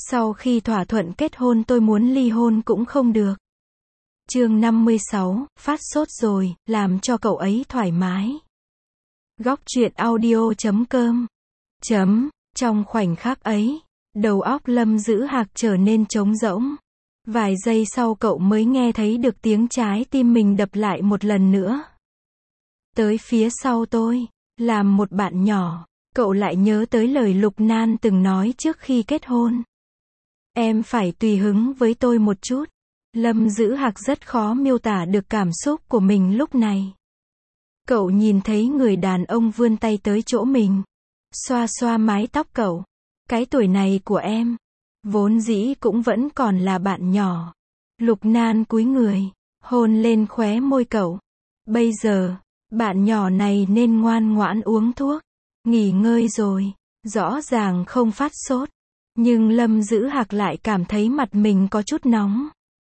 Sau khi thỏa thuận kết hôn tôi muốn ly hôn cũng không được. Chương 56, phát sốt rồi, làm cho cậu ấy thoải mái. Góc truyện audio.com. Trong khoảnh khắc ấy, đầu óc Lâm Dữ Hạc trở nên trống rỗng. Vài giây sau cậu mới nghe thấy được tiếng trái tim mình đập lại một lần nữa. Tới phía sau tôi, làm một bạn nhỏ, cậu lại nhớ tới lời Lục Nan từng nói trước khi kết hôn. Em phải tùy hứng với tôi một chút. Lâm Dữ Hạc rất khó miêu tả được cảm xúc của mình lúc này. Cậu nhìn thấy người đàn ông vươn tay tới chỗ mình, xoa xoa mái tóc cậu. Cái tuổi này của em, vốn dĩ cũng vẫn còn là bạn nhỏ. Lục Nan cúi người, hôn lên khóe môi cậu. Bây giờ, bạn nhỏ này nên ngoan ngoãn uống thuốc, nghỉ ngơi rồi, rõ ràng không phát sốt. Nhưng Lâm Dữ Hạc lại cảm thấy mặt mình có chút nóng.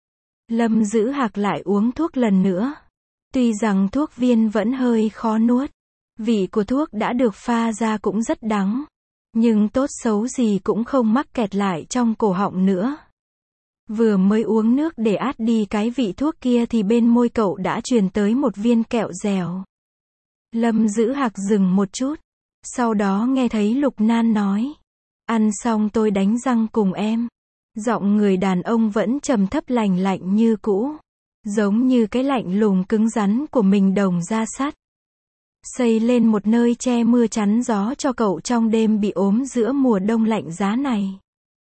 Lâm Dữ Hạc lại uống thuốc lần nữa. Tuy rằng thuốc viên vẫn hơi khó nuốt, vị của thuốc đã được pha ra cũng rất đắng, nhưng tốt xấu gì cũng không mắc kẹt lại trong cổ họng nữa. Vừa mới uống nước để át đi cái vị thuốc kia thì bên môi cậu đã truyền tới một viên kẹo dẻo. Lâm Dữ Hạc dừng một chút, sau đó nghe thấy Lục Nan nói, ăn xong tôi đánh răng cùng em. Giọng người đàn ông vẫn trầm thấp lành lạnh như cũ, giống như cái lạnh lùng cứng rắn của mình đồng da sắt. Xây lên một nơi che mưa chắn gió cho cậu trong đêm bị ốm giữa mùa đông lạnh giá này.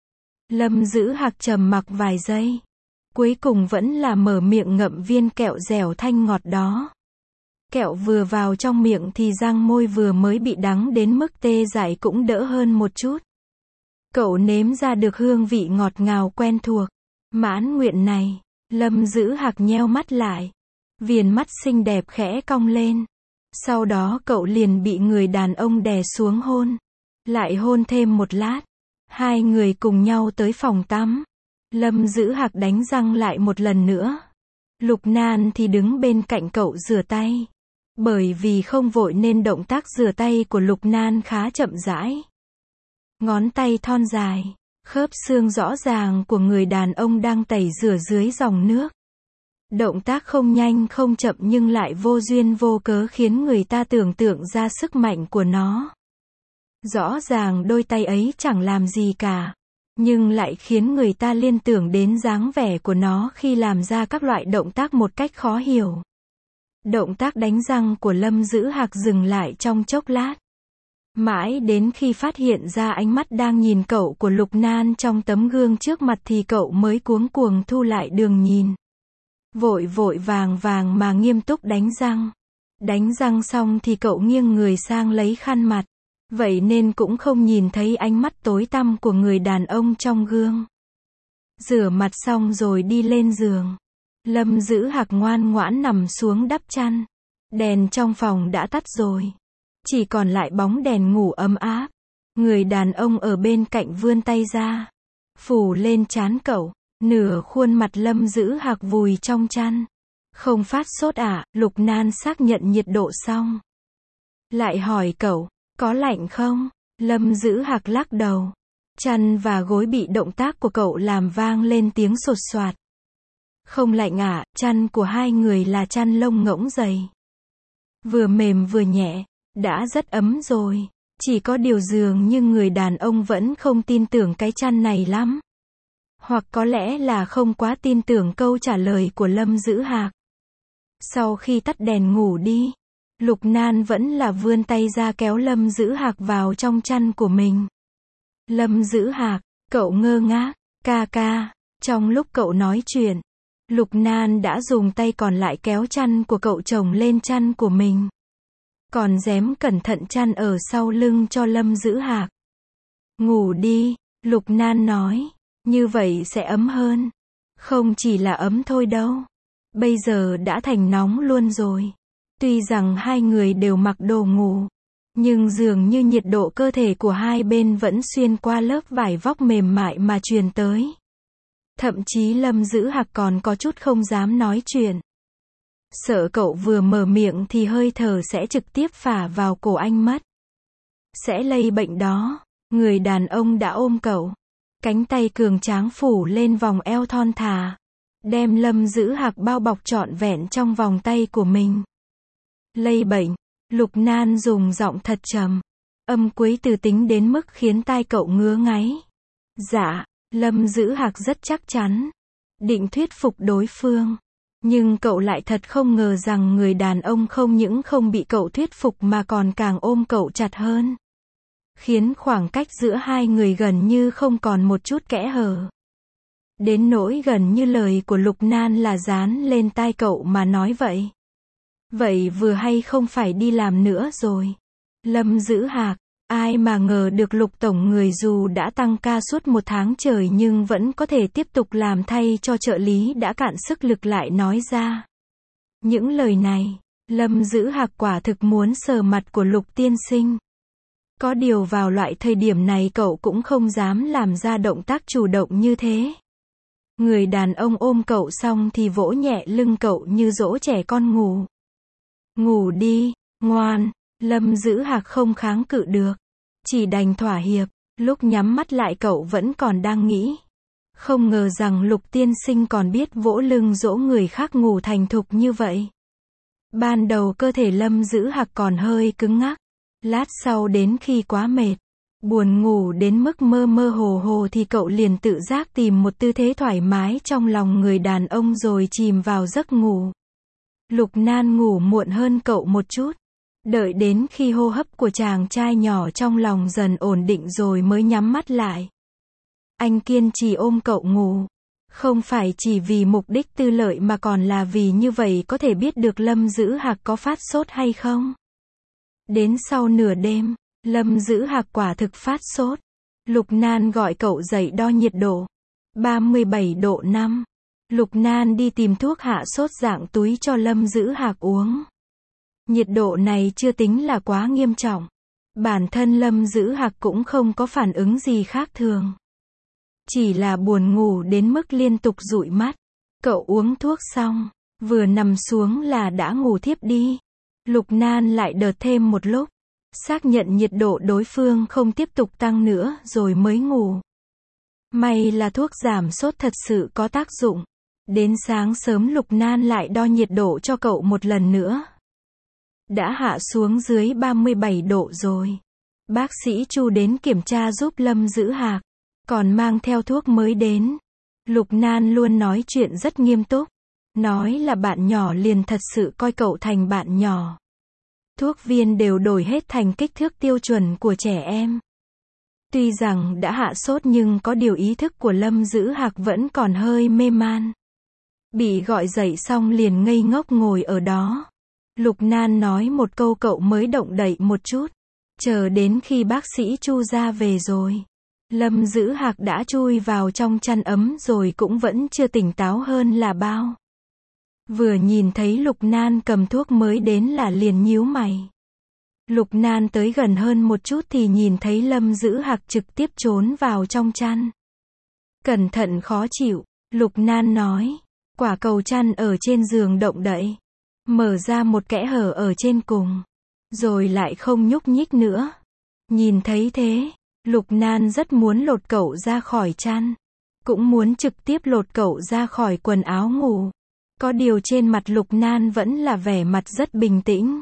Lâm Dữ Hạc trầm mặc vài giây, cuối cùng vẫn là mở miệng ngậm viên kẹo dẻo thanh ngọt đó. Kẹo vừa vào trong miệng thì răng môi vừa mới bị đắng đến mức tê dại cũng đỡ hơn một chút. Cậu nếm ra được hương vị ngọt ngào quen thuộc. Mãn nguyện này, Lâm Dữ Hạc nheo mắt lại. Viền mắt xinh đẹp khẽ cong lên. Sau đó cậu liền bị người đàn ông đè xuống hôn. Lại hôn thêm một lát. Hai người cùng nhau tới phòng tắm. Lâm Dữ Hạc đánh răng lại một lần nữa. Lục Nan thì đứng bên cạnh cậu rửa tay. Bởi vì không vội nên động tác rửa tay của Lục Nan khá chậm rãi. Ngón tay thon dài, khớp xương rõ ràng của người đàn ông đang tẩy rửa dưới dòng nước. Động tác không nhanh không chậm nhưng lại vô duyên vô cớ khiến người ta tưởng tượng ra sức mạnh của nó. Rõ ràng đôi tay ấy chẳng làm gì cả, nhưng lại khiến người ta liên tưởng đến dáng vẻ của nó khi làm ra các loại động tác một cách khó hiểu. Động tác đánh răng của Lâm Dữ Hạc dừng lại trong chốc lát. Mãi đến khi phát hiện ra ánh mắt đang nhìn cậu của Lục Nan trong tấm gương trước mặt thì cậu mới cuống cuồng thu lại đường nhìn. Vội vội vàng vàng mà nghiêm túc đánh răng. Đánh răng xong thì cậu nghiêng người sang lấy khăn mặt. Vậy nên cũng không nhìn thấy ánh mắt tối tăm của người đàn ông trong gương. Rửa mặt xong rồi đi lên giường. Lâm Dữ Hạc ngoan ngoãn nằm xuống đắp chăn. Đèn trong phòng đã tắt rồi. Chỉ còn lại bóng đèn ngủ ấm áp. Người đàn ông ở bên cạnh vươn tay ra, phủ lên trán cậu. Nửa khuôn mặt Lâm Dữ Hạc vùi trong chăn. Không phát sốt à? Lục Nan xác nhận nhiệt độ xong, lại hỏi cậu, có lạnh không? Lâm Dữ Hạc lắc đầu. Chăn và gối bị động tác của cậu làm vang lên tiếng sột soạt. Không lạnh à? Chăn của hai người là chăn lông ngỗng dày, vừa mềm vừa nhẹ, đã rất ấm rồi. Chỉ có điều dường như người đàn ông vẫn không tin tưởng cái chăn này lắm. Hoặc có lẽ là không quá tin tưởng câu trả lời của Lâm Dữ Hạc. Sau khi tắt đèn ngủ đi, Lục Nan vẫn là vươn tay ra kéo Lâm Dữ Hạc vào trong chăn của mình. Lâm Dữ Hạc, cậu ngơ ngác, ca ca. Trong lúc cậu nói chuyện, Lục Nan đã dùng tay còn lại kéo chăn của cậu chồng lên chăn của mình. Còn dém cẩn thận chăn ở sau lưng cho Lâm Dữ Hạc. Ngủ đi, Lục Nan nói, như vậy sẽ ấm hơn. Không chỉ là ấm thôi đâu, bây giờ đã thành nóng luôn rồi. Tuy rằng hai người đều mặc đồ ngủ, nhưng dường như nhiệt độ cơ thể của hai bên vẫn xuyên qua lớp vải vóc mềm mại mà truyền tới. Thậm chí Lâm Dữ Hạc còn có chút không dám nói chuyện. Sợ cậu vừa mở miệng thì hơi thở sẽ trực tiếp phả vào cổ anh mất. Sẽ lây bệnh đó. Người đàn ông đã ôm cậu, Cánh tay cường tráng phủ lên vòng eo thon thả, đem Lâm Dữ Hạc bao bọc trọn vẹn trong vòng tay của mình. Lây bệnh, Lục Nan dùng giọng thật trầm, âm cuối từ tính đến mức khiến tai cậu ngứa ngáy. Dạ, Lâm Dữ Hạc rất chắc chắn, định thuyết phục đối phương. Nhưng cậu lại thật không ngờ rằng người đàn ông không những không bị cậu thuyết phục mà còn càng ôm cậu chặt hơn. Khiến khoảng cách giữa hai người gần như không còn một chút kẽ hở. Đến nỗi gần như lời của Lục Nan là dán lên tai cậu mà nói vậy. Vậy vừa hay không phải đi làm nữa rồi. Lâm Dữ Hạc, ai mà ngờ được Lục tổng người dù đã tăng ca suốt 1 tháng trời nhưng vẫn có thể tiếp tục làm thay cho trợ lý đã cạn sức lực lại nói ra. Những lời này, Lâm Dữ Hạc quả thực muốn sờ mặt của Lục tiên sinh. Có điều vào loại thời điểm này cậu cũng không dám làm ra động tác chủ động như thế. Người đàn ông ôm cậu xong thì vỗ nhẹ lưng cậu như dỗ trẻ con ngủ. Ngủ đi, ngoan. Lâm Dữ Hạc không kháng cự được, chỉ đành thỏa hiệp. Lúc nhắm mắt lại cậu vẫn còn đang nghĩ. Không ngờ rằng Lục tiên sinh còn biết vỗ lưng dỗ người khác ngủ thành thục như vậy. Ban đầu cơ thể Lâm Dữ Hạc còn hơi cứng ngắc. Lát sau đến khi quá mệt, buồn ngủ đến mức mơ mơ hồ hồ thì cậu liền tự giác tìm một tư thế thoải mái trong lòng người đàn ông rồi chìm vào giấc ngủ. Lục Nan ngủ muộn hơn cậu một chút. Đợi đến khi hô hấp của chàng trai nhỏ trong lòng dần ổn định rồi mới nhắm mắt lại. Anh kiên trì ôm cậu ngủ. Không phải chỉ vì mục đích tư lợi mà còn là vì như vậy có thể biết được Lâm Dữ Hạc có phát sốt hay không. Đến sau nửa đêm, Lâm Dữ Hạc quả thực phát sốt. Lục Nan gọi cậu dậy đo nhiệt độ. 37 độ 5. Lục Nan đi tìm thuốc hạ sốt dạng túi cho Lâm Dữ Hạc uống. Nhiệt độ này chưa tính là quá nghiêm trọng. Bản thân Lâm Dữ Hạc cũng không có phản ứng gì khác thường. Chỉ là buồn ngủ đến mức liên tục dụi mắt. Cậu uống thuốc xong, vừa nằm xuống là đã ngủ thiếp đi. Lục Nan lại đợt thêm một lúc, xác nhận nhiệt độ đối phương không tiếp tục tăng nữa rồi mới ngủ. May là thuốc giảm sốt thật sự có tác dụng. Đến sáng sớm Lục Nan lại đo nhiệt độ cho cậu một lần nữa. Đã hạ xuống dưới 37 độ rồi. Bác sĩ Chu đến kiểm tra giúp Lâm Dữ Hạc, còn mang theo thuốc mới đến. Lục Nan luôn nói chuyện rất nghiêm túc. Nói là bạn nhỏ liền thật sự coi cậu thành bạn nhỏ. Thuốc viên đều đổi hết thành kích thước tiêu chuẩn của trẻ em. Tuy rằng đã hạ sốt nhưng có điều ý thức của Lâm Dữ Hạc vẫn còn hơi mê man. Bị gọi dậy xong liền ngây ngốc ngồi ở đó. Lục Nan nói một câu cậu mới động đậy một chút. Chờ đến khi bác sĩ Chu ra về rồi. Lâm Dữ Hạc đã chui vào trong chăn ấm rồi cũng vẫn chưa tỉnh táo hơn là bao. Vừa nhìn thấy Lục Nan cầm thuốc mới đến là liền nhíu mày. Lục Nan tới gần hơn một chút thì nhìn thấy Lâm Dữ Hạc trực tiếp trốn vào trong chăn. Cẩn thận khó chịu, Lục Nan nói. Quả cầu chăn ở trên giường động đậy. Mở ra một kẽ hở ở trên cùng. Rồi lại không nhúc nhích nữa. Nhìn thấy thế, Lục Nan rất muốn lột cậu ra khỏi chăn. Cũng muốn trực tiếp lột cậu ra khỏi quần áo ngủ. Có điều trên mặt Lục Nan vẫn là vẻ mặt rất bình tĩnh.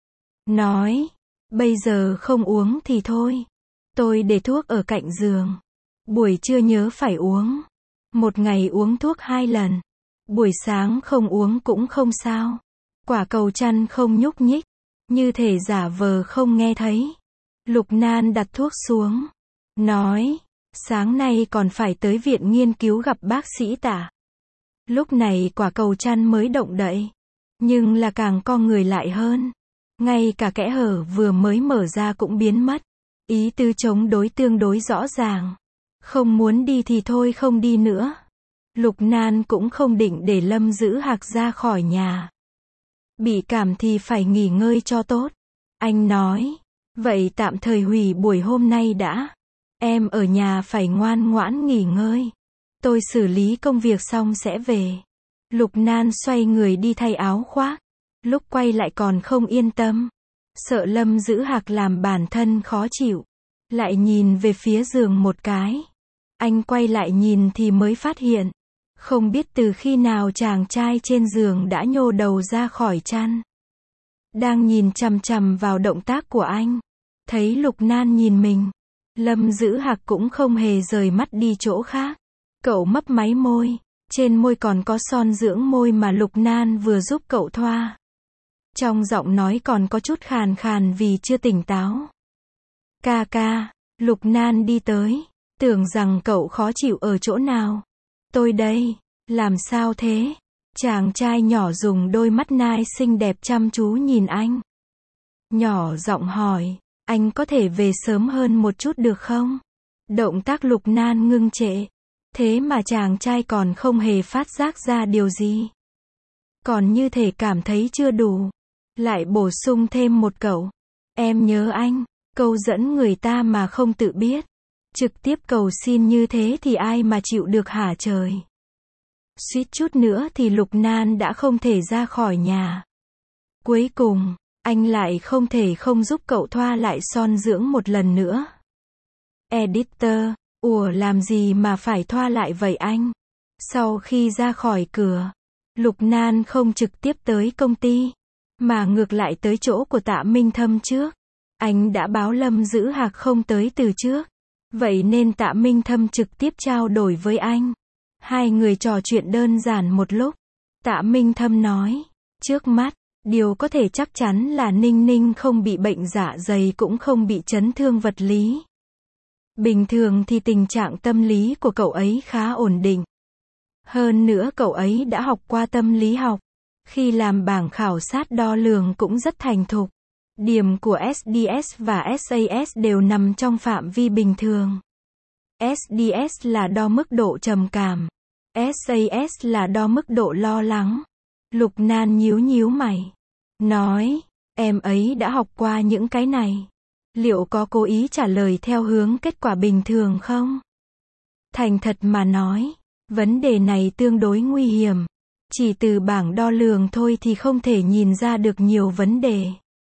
Nói, bây giờ không uống thì thôi. Tôi để thuốc ở cạnh giường. Buổi trưa nhớ phải uống. Một ngày uống thuốc 2 lần. Buổi sáng không uống cũng không sao. Quả cầu chăn không nhúc nhích. Như thể giả vờ không nghe thấy. Lục Nan đặt thuốc xuống. Nói, sáng nay còn phải tới viện nghiên cứu gặp bác sĩ Tả. Lúc này quả cầu chăn mới động đậy. Nhưng là càng co người lại hơn. Ngay cả kẽ hở vừa mới mở ra cũng biến mất. Ý tứ chống đối tương đối rõ ràng. Không muốn đi thì thôi không đi nữa. Lục Nan cũng không định để Lâm Dữ Hạc ra khỏi nhà. Bị cảm thì phải nghỉ ngơi cho tốt. Anh nói, vậy tạm thời hủy buổi hôm nay đã. Em ở nhà phải ngoan ngoãn nghỉ ngơi. Tôi xử lý công việc xong sẽ về. Lục Nan xoay người đi thay áo khoác. Lúc quay lại còn không yên tâm. Sợ Lâm Dữ Hạc làm bản thân khó chịu. Lại nhìn về phía giường một cái. Anh quay lại nhìn thì mới phát hiện, không biết từ khi nào chàng trai trên giường đã nhô đầu ra khỏi chăn. Đang nhìn chằm chằm vào động tác của anh. Thấy Lục Nan nhìn mình, Lâm Dữ Hạc cũng không hề rời mắt đi chỗ khác. Cậu mấp máy môi, trên môi còn có son dưỡng môi mà Lục Nan vừa giúp cậu thoa. Trong giọng nói còn có chút khàn khàn vì chưa tỉnh táo. Ca ca, Lục Nan đi tới, tưởng rằng cậu khó chịu ở chỗ nào. Tôi đây, làm sao thế? Chàng trai nhỏ dùng đôi mắt nai xinh đẹp chăm chú nhìn anh. Nhỏ giọng hỏi, anh có thể về sớm hơn một chút được không? Động tác Lục Nan ngưng trệ. Thế mà chàng trai còn không hề phát giác ra điều gì. Còn như thể cảm thấy chưa đủ. Lại bổ sung thêm một câu. Em nhớ anh, câu dẫn người ta mà không tự biết. Trực tiếp cầu xin như thế thì ai mà chịu được hả trời. Suýt chút nữa thì Lục Nan đã không thể ra khỏi nhà. Cuối cùng, anh lại không thể không giúp cậu thoa lại son dưỡng một lần nữa. Editor, làm gì mà phải thoa lại vậy anh? Sau khi ra khỏi cửa, Lục Nan không trực tiếp tới công ty, mà ngược lại tới chỗ của Tạ Minh Thâm trước. Anh đã báo Lâm Dữ Hạc không tới từ trước. Vậy nên Tạ Minh Thâm trực tiếp trao đổi với anh. Hai người trò chuyện đơn giản một lúc. Tạ Minh Thâm nói, trước mắt, điều có thể chắc chắn là Ninh Ninh không bị bệnh dạ dày cũng không bị chấn thương vật lý. Bình thường thì tình trạng tâm lý của cậu ấy khá ổn định. Hơn nữa cậu ấy đã học qua tâm lý học. Khi làm bảng khảo sát đo lường cũng rất thành thục. Điểm của SDS và SAS đều nằm trong phạm vi bình thường. SDS là đo mức độ trầm cảm. SAS là đo mức độ lo lắng. Lục Nan nhíu nhíu mày. Nói, em ấy đã học qua những cái này. Liệu có cố ý trả lời theo hướng kết quả bình thường không? Thành thật mà nói, vấn đề này tương đối nguy hiểm. Chỉ từ bảng đo lường thôi thì không thể nhìn ra được nhiều vấn đề.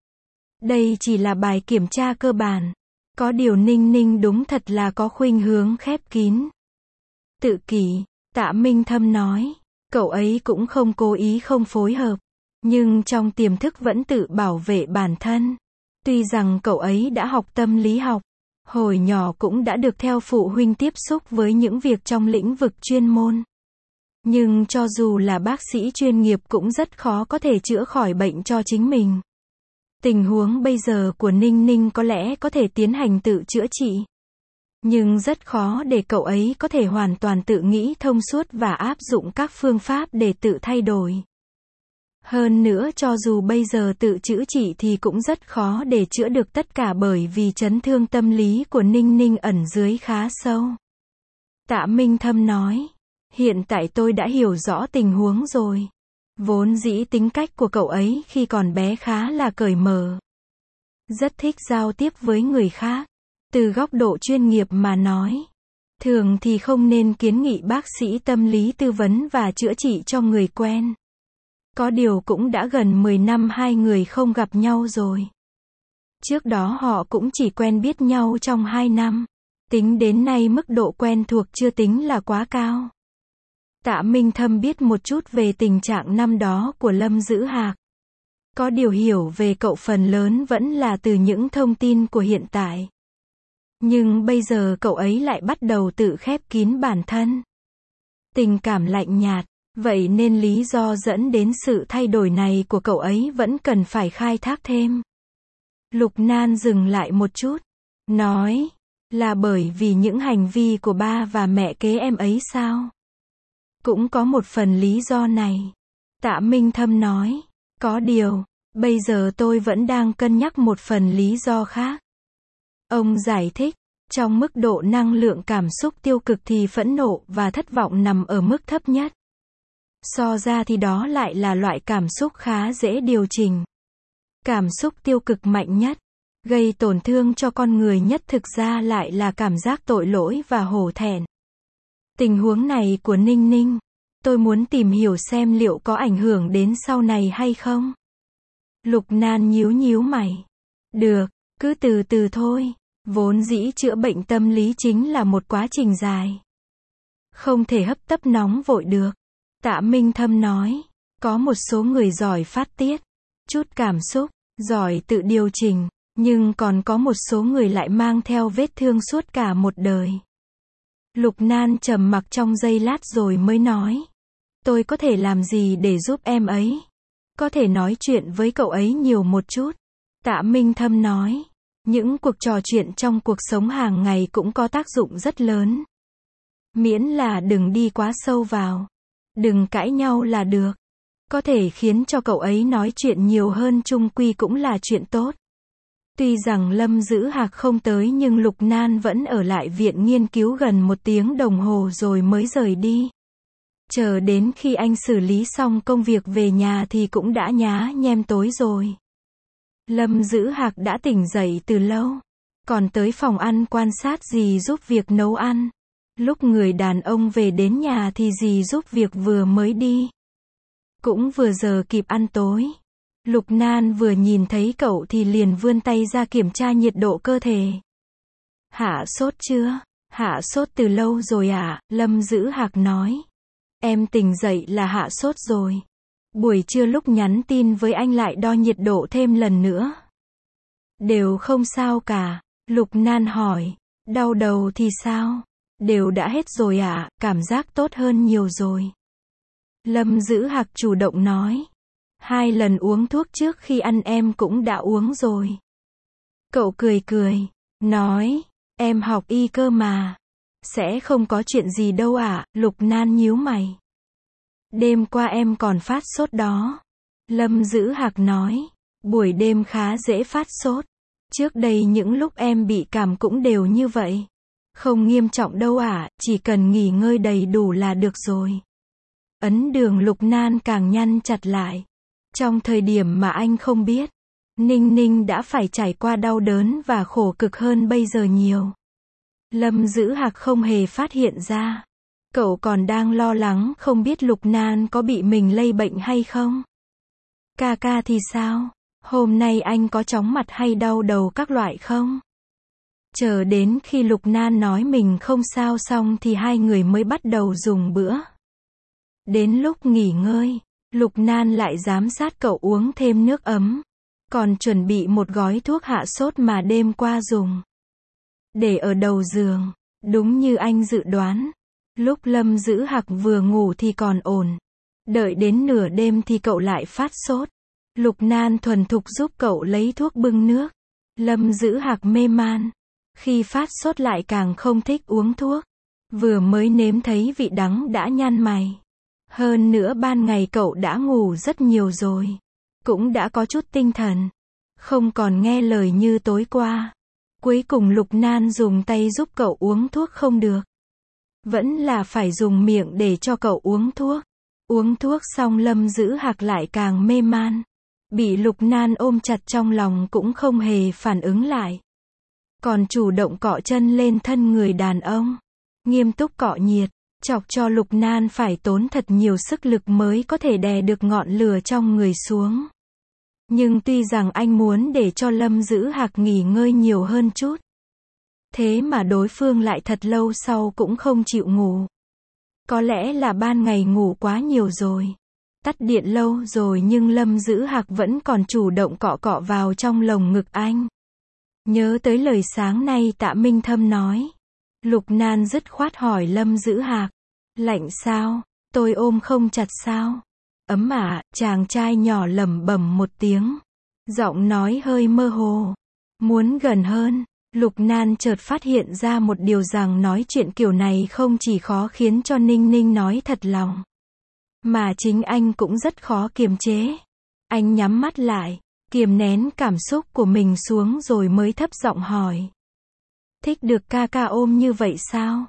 Đây chỉ là bài kiểm tra cơ bản. Có điều Ninh Ninh đúng thật là có khuynh hướng khép kín. Tự kỷ, Tạ Minh Thâm nói, cậu ấy cũng không cố ý không phối hợp, nhưng trong tiềm thức vẫn tự bảo vệ bản thân. Tuy rằng cậu ấy đã học tâm lý học, hồi nhỏ cũng đã được theo phụ huynh tiếp xúc với những việc trong lĩnh vực chuyên môn. Nhưng cho dù là bác sĩ chuyên nghiệp cũng rất khó có thể chữa khỏi bệnh cho chính mình. Tình huống bây giờ của Ninh Ninh có lẽ có thể tiến hành tự chữa trị. Nhưng rất khó để cậu ấy có thể hoàn toàn tự nghĩ thông suốt và áp dụng các phương pháp để tự thay đổi. Hơn nữa cho dù bây giờ tự chữa trị thì cũng rất khó để chữa được tất cả bởi vì chấn thương tâm lý của Ninh Ninh ẩn dưới khá sâu. Tạ Minh Thâm nói, hiện tại tôi đã hiểu rõ tình huống rồi. Vốn dĩ tính cách của cậu ấy khi còn bé khá là cởi mở. Rất thích giao tiếp với người khác. Từ góc độ chuyên nghiệp mà nói, thường thì không nên kiến nghị bác sĩ tâm lý tư vấn và chữa trị cho người quen. Có điều cũng đã gần 10 năm hai người không gặp nhau rồi. Trước đó họ cũng chỉ quen biết nhau trong 2 năm. Tính đến nay mức độ quen thuộc chưa tính là quá cao. Tạ Minh Thâm biết một chút về tình trạng năm đó của Lâm Dữ Hạc. Có điều hiểu về cậu phần lớn vẫn là từ những thông tin của hiện tại. Nhưng bây giờ cậu ấy lại bắt đầu tự khép kín bản thân. Tình cảm lạnh nhạt, vậy nên lý do dẫn đến sự thay đổi này của cậu ấy vẫn cần phải khai thác thêm. Lục Nan dừng lại một chút, nói, là bởi vì những hành vi của ba và mẹ kế em ấy sao? Cũng có một phần lý do này. Tạ Minh Thâm nói, có điều, bây giờ tôi vẫn đang cân nhắc một phần lý do khác. Ông giải thích, trong mức độ năng lượng cảm xúc tiêu cực thì phẫn nộ và thất vọng nằm ở mức thấp nhất. So ra thì đó lại là loại cảm xúc khá dễ điều chỉnh. Cảm xúc tiêu cực mạnh nhất, gây tổn thương cho con người nhất thực ra lại là cảm giác tội lỗi và hổ thẹn. Tình huống này của Ninh Ninh, tôi muốn tìm hiểu xem liệu có ảnh hưởng đến sau này hay không. Lục Nan nhíu nhíu mày. Được, cứ từ từ thôi. Vốn dĩ chữa bệnh tâm lý chính là một quá trình dài. Không thể hấp tấp nóng vội được. Tạ Minh Thâm nói, có một số người giỏi phát tiết, chút cảm xúc, giỏi tự điều chỉnh, nhưng còn có một số người lại mang theo vết thương suốt cả một đời. Lục Nan trầm mặc trong giây lát rồi mới nói, tôi có thể làm gì để giúp em ấy? Có thể nói chuyện với cậu ấy nhiều một chút. Tạ Minh Thâm nói, những cuộc trò chuyện trong cuộc sống hàng ngày cũng có tác dụng rất lớn. Miễn là đừng đi quá sâu vào. Đừng cãi nhau là được. Có thể khiến cho cậu ấy nói chuyện nhiều hơn chung quy cũng là chuyện tốt. Tuy rằng Lâm Dữ Hạc không tới nhưng Lục Nan vẫn ở lại viện nghiên cứu gần 1 tiếng đồng hồ rồi mới rời đi. Chờ đến khi anh xử lý xong công việc về nhà thì cũng đã nhá nhem tối rồi. Lâm Dữ Hạc đã tỉnh dậy từ lâu. Còn tới phòng ăn quan sát dì giúp việc nấu ăn. Lúc người đàn ông về đến nhà thì dì giúp việc vừa mới đi. Cũng vừa giờ kịp ăn tối. Lục Nan vừa nhìn thấy cậu thì liền vươn tay ra kiểm tra nhiệt độ cơ thể. Hạ sốt chưa? Hạ sốt từ lâu rồi ạ, Lâm Dữ Hạc nói. Em tỉnh dậy là hạ sốt rồi. Buổi trưa lúc nhắn tin với anh lại đo nhiệt độ thêm lần nữa. Đều không sao cả. Lục Nan hỏi. Đau đầu thì sao? Đều đã hết rồi ạ, cảm giác tốt hơn nhiều rồi. Lâm Dữ Hạc chủ động nói. 2 lần uống thuốc trước khi ăn em cũng đã uống rồi. Cậu cười cười, nói, em học y cơ mà. Sẽ không có chuyện gì đâu ạ, Lục Nan nhíu mày. Đêm qua em còn phát sốt đó. Lâm Dữ Hạc nói, buổi đêm khá dễ phát sốt. Trước đây những lúc em bị cảm cũng đều như vậy. Không nghiêm trọng đâu ạ, chỉ cần nghỉ ngơi đầy đủ là được rồi. Ấn đường Lục Nan càng nhăn chặt lại. Trong thời điểm mà anh không biết, Ninh Ninh đã phải trải qua đau đớn và khổ cực hơn bây giờ nhiều. Lâm Dữ Hạc không hề phát hiện ra. Cậu còn đang lo lắng không biết Lục Nan có bị mình lây bệnh hay không. Ca ca thì sao? Hôm nay anh có chóng mặt hay đau đầu các loại không? Chờ đến khi Lục Nan nói mình không sao xong thì hai người mới bắt đầu dùng bữa. Đến lúc nghỉ ngơi, Lục Nan lại giám sát cậu uống thêm nước ấm. Còn chuẩn bị một gói thuốc hạ sốt mà đêm qua dùng. Để ở đầu giường, đúng như anh dự đoán. Lúc Lâm Dữ Hạc vừa ngủ thì còn ổn. Đợi đến nửa đêm thì cậu lại phát sốt. Lục Nan thuần thục giúp cậu lấy thuốc bưng nước. Lâm Dữ Hạc mê man. Khi phát sốt lại càng không thích uống thuốc. Vừa mới nếm thấy vị đắng đã nhăn mày. Hơn nữa ban ngày cậu đã ngủ rất nhiều rồi. Cũng đã có chút tinh thần. Không còn nghe lời như tối qua. Cuối cùng Lục Nan dùng tay giúp cậu uống thuốc không được. Vẫn là phải dùng miệng để cho cậu uống thuốc. Uống thuốc xong Lâm Dữ Hạc lại càng mê man. Bị Lục Nan ôm chặt trong lòng cũng không hề phản ứng lại. Còn chủ động cọ chân lên thân người đàn ông. Nghiêm túc cọ nhiệt. Chọc cho Lục Nan phải tốn thật nhiều sức lực mới có thể đè được ngọn lửa trong người xuống. Nhưng tuy rằng anh muốn để cho Lâm Dữ Hạc nghỉ ngơi nhiều hơn chút. Thế mà đối phương lại thật lâu sau cũng không chịu ngủ. Có lẽ là ban ngày ngủ quá nhiều rồi. Tắt điện lâu rồi nhưng Lâm Dữ Hạc vẫn còn chủ động cọ cọ vào trong lồng ngực anh. Nhớ tới lời sáng nay Tạ Minh Thâm nói. Lục Nan dứt khoát hỏi Lâm Dữ Hạc. Lạnh sao? Tôi ôm không chặt sao? Ấm ạ, chàng trai nhỏ lẩm bẩm một tiếng. Giọng nói hơi mơ hồ. Muốn gần hơn. Lục Nan chợt phát hiện ra một điều rằng nói chuyện kiểu này không chỉ khó khiến cho Ninh Ninh nói thật lòng. Mà chính anh cũng rất khó kiềm chế. Anh nhắm mắt lại, kiềm nén cảm xúc của mình xuống rồi mới thấp giọng hỏi. Thích được ca ca ôm như vậy sao?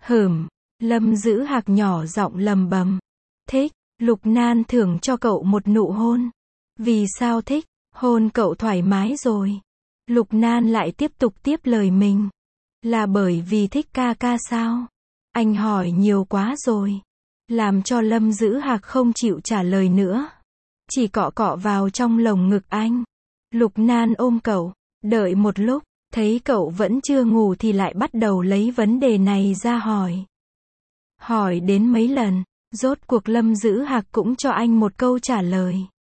Lâm Dữ Hạc nhỏ giọng lầm bầm. Thích. Lục Nan thưởng cho cậu một nụ hôn. Vì sao thích? Hôn cậu thoải mái rồi. Lục Nan lại tiếp tục tiếp lời mình. Là bởi vì thích ca ca sao? Anh hỏi nhiều quá rồi. Làm cho Lâm Dữ Hạc không chịu trả lời nữa. Chỉ cọ cọ vào trong lồng ngực anh. Lục Nan ôm cậu. Đợi một lúc. Thấy cậu vẫn chưa ngủ thì lại bắt đầu lấy vấn đề này ra hỏi. Hỏi đến mấy lần, rốt cuộc Lâm Dữ Hạc cũng cho anh một câu trả lời.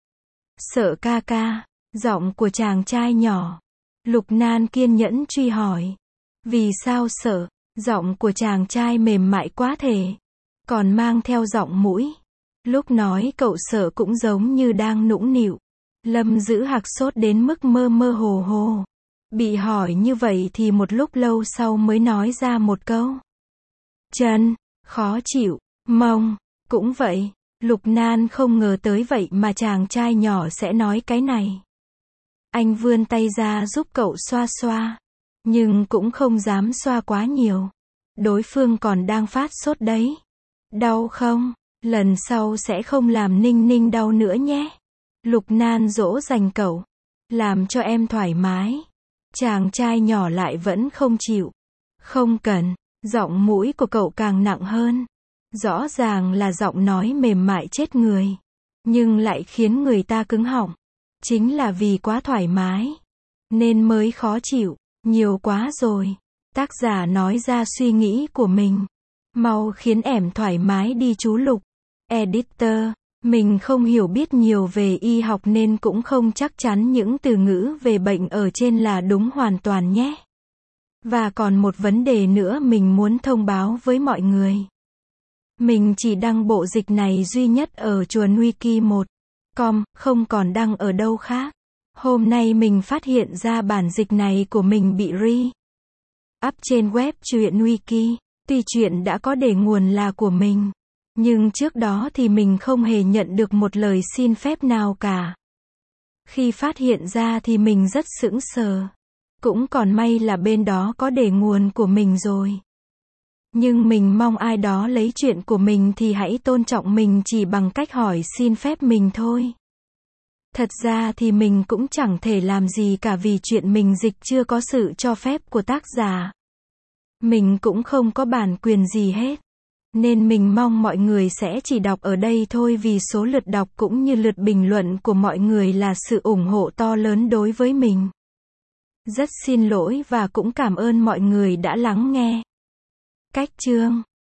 Sợ ca ca, giọng của chàng trai nhỏ. Lục Nan kiên nhẫn truy hỏi. Vì sao sợ? Giọng của chàng trai mềm mại quá thể. Còn mang theo giọng mũi. Lúc nói cậu sợ cũng giống như đang nũng nịu. Lâm Dữ Hạc sốt đến mức mơ mơ hồ hồ. Bị hỏi như vậy thì một lúc lâu sau mới nói ra một câu. Chân, khó chịu, mông, cũng vậy. Lục Nan không ngờ tới vậy mà chàng trai nhỏ sẽ nói cái này. Anh vươn tay ra giúp cậu xoa xoa. Nhưng cũng không dám xoa quá nhiều. Đối phương còn đang phát sốt đấy. Đau không? Lần sau sẽ không làm Ninh Ninh đau nữa nhé. Lục Nan dỗ dành cậu. Làm cho em thoải mái. Chàng trai nhỏ lại vẫn không chịu. Không cần. Giọng mũi của cậu càng nặng hơn. Rõ ràng là giọng nói mềm mại chết người. Nhưng lại khiến người ta cứng họng. Chính là vì quá thoải mái. Nên mới khó chịu. Nhiều quá rồi. Tác giả nói ra suy nghĩ của mình. Mau khiến em thoải mái đi chú Lục. Editor, mình không hiểu biết nhiều về y học nên cũng không chắc chắn những từ ngữ về bệnh ở trên là đúng hoàn toàn nhé. Và còn một vấn đề nữa mình muốn thông báo với mọi người. Mình chỉ đăng bộ dịch này duy nhất ở chuồn wiki1.com, không còn đăng ở đâu khác. Hôm nay mình phát hiện ra bản dịch này của mình bị up trên web truyện wiki. Tuy chuyện đã có đề nguồn là của mình. Nhưng trước đó thì mình không hề nhận được một lời xin phép nào cả. Khi phát hiện ra thì mình rất sững sờ. Cũng còn may là bên đó có đề nguồn của mình rồi. Nhưng mình mong ai đó lấy chuyện của mình thì hãy tôn trọng mình chỉ bằng cách hỏi xin phép mình thôi. Thật ra thì mình cũng chẳng thể làm gì cả vì chuyện mình dịch chưa có sự cho phép của tác giả. Mình cũng không có bản quyền gì hết. Nên mình mong mọi người sẽ chỉ đọc ở đây thôi vì số lượt đọc cũng như lượt bình luận của mọi người là sự ủng hộ to lớn đối với mình. Rất xin lỗi và cũng cảm ơn mọi người đã lắng nghe. Cách chương